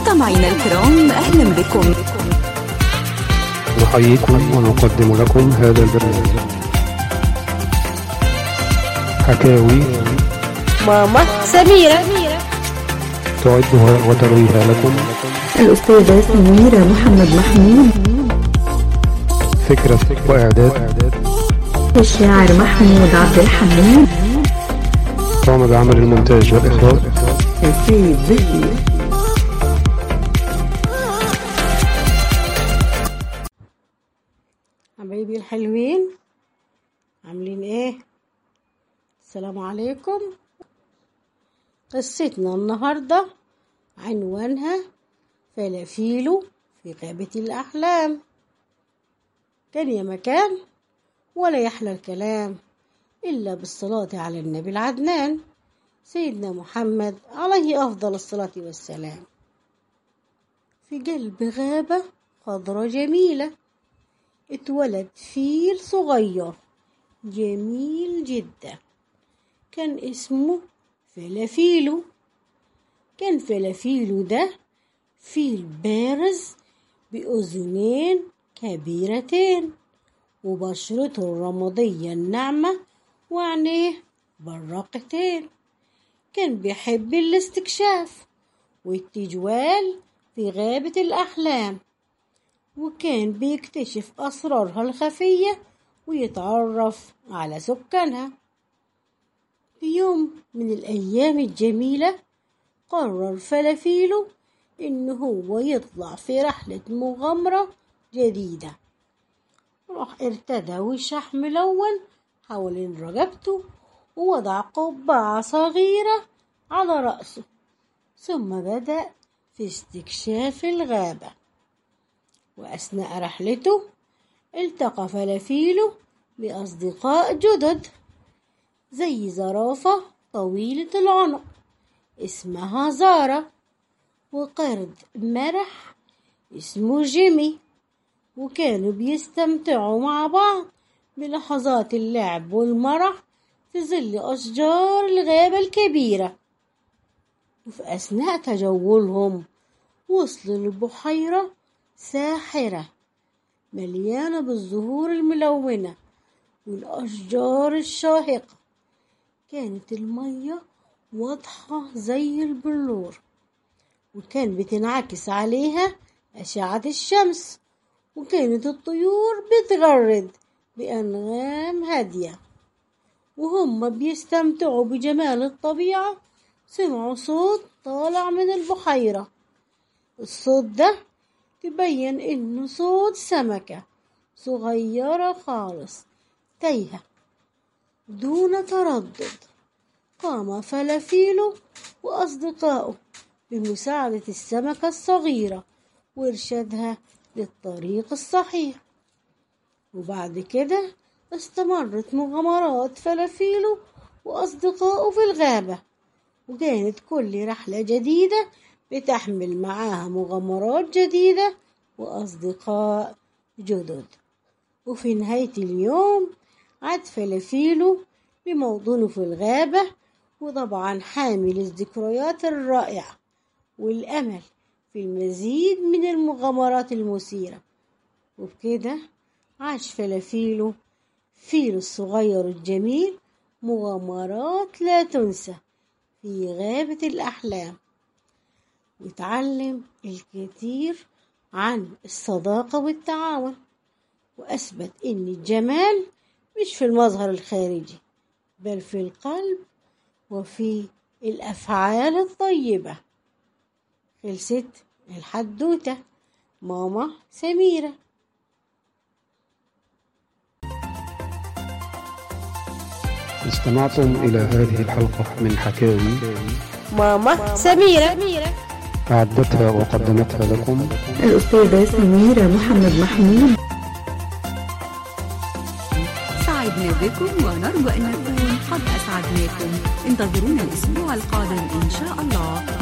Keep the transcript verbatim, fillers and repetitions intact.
مستمعينا الكرام، أهلا بكم. نحييكم ونقدم لكم هذا البرنامج حكاوي ماما سميرة. تعدها وترويها لكم الأستاذة سميرة محمد محمود. فكرة وإعداد الشاعر محمود عبد الحميد. قام بعمل المونتاج والإخراج سيد زكي. حبايبي الحلوين، عاملين ايه؟ السلام عليكم. قصتنا النهاردة عنوانها فلافيلو في غابة الأحلام. كان يا مكان ولا يحلى الكلام إلا بالصلاة على النبي العدنان سيدنا محمد عليه أفضل الصلاة والسلام. في قلب غابة خضرة جميلة اتولد فيل صغير جميل جدا، كان اسمه فلافيلو. كان فلافيلو ده فيل بارز بأذنين كبيرتين وبشرته الرمادية الناعمة وعينيه براقتين. كان بيحب الاستكشاف والتجوال في غابة الأحلام، وكان بيكتشف أسرارها الخفية ويتعرف على سكانها. في يوم من الأيام الجميلة قرر فلافيلو إنه هو يطلع في رحلة مغامرة جديدة. راح ارتدى وشح ملون حوالين رقبته ووضع قبعة صغيرة على رأسه، ثم بدأ في استكشاف الغابة. وأثناء رحلته التقى فلافيلو بأصدقاء جدد زي زرافة طويلة العنق اسمها زارا، وقرد مرح اسمه جيمي، وكانوا بيستمتعوا مع بعض بلحظات اللعب والمرح في ظل أشجار الغابة الكبيرة. وفي أثناء تجولهم وصلوا لبحيرة ساحرة مليانة بالزهور الملونة والأشجار الشاهقة. كانت المية واضحة زي البلور، وكان بتنعكس عليها أشعة الشمس، وكانت الطيور بتغرد بأنغام هادية. وهم بيستمتعوا بجمال الطبيعة سمعوا صوت طالع من البحيرة. الصوت ده تبين إنه صوت سمكة صغيرة خالص تايهة. دون تردد قام فلافيلو وأصدقائه بمساعدة السمكة الصغيرة وإرشادها للطريق الصحيح. وبعد كده استمرت مغامرات فلافيلو وأصدقائه في الغابة، وكانت كل رحلة جديدة بتحمل معاها مغامرات جديدة وأصدقاء جدد. وفي نهاية اليوم عاد فلافيلو بموطنه في الغابة، وطبعا حامل الذكريات الرائعة والأمل في المزيد من المغامرات المثيرة. وبكده عاش فلافيلو فيل الصغير الجميل مغامرات لا تنسى في غابة الأحلام، وتعلم الكثير عن الصداقة والتعاون، وأثبت إن الجمال مش في المظهر الخارجي بل في القلب وفي الأفعال الطيبة. خلصت الحدوتة. ماما سميرة. استمعتم إلى هذه الحلقة من حكاوي ماما سميرة. أعدتها وقدمتها لكم الأستاذة سميرة محمد محمود. سعدنا بكم ونرجو أن نكون قد أسعدناكم. انتظرونا الأسبوع القادم إن شاء الله.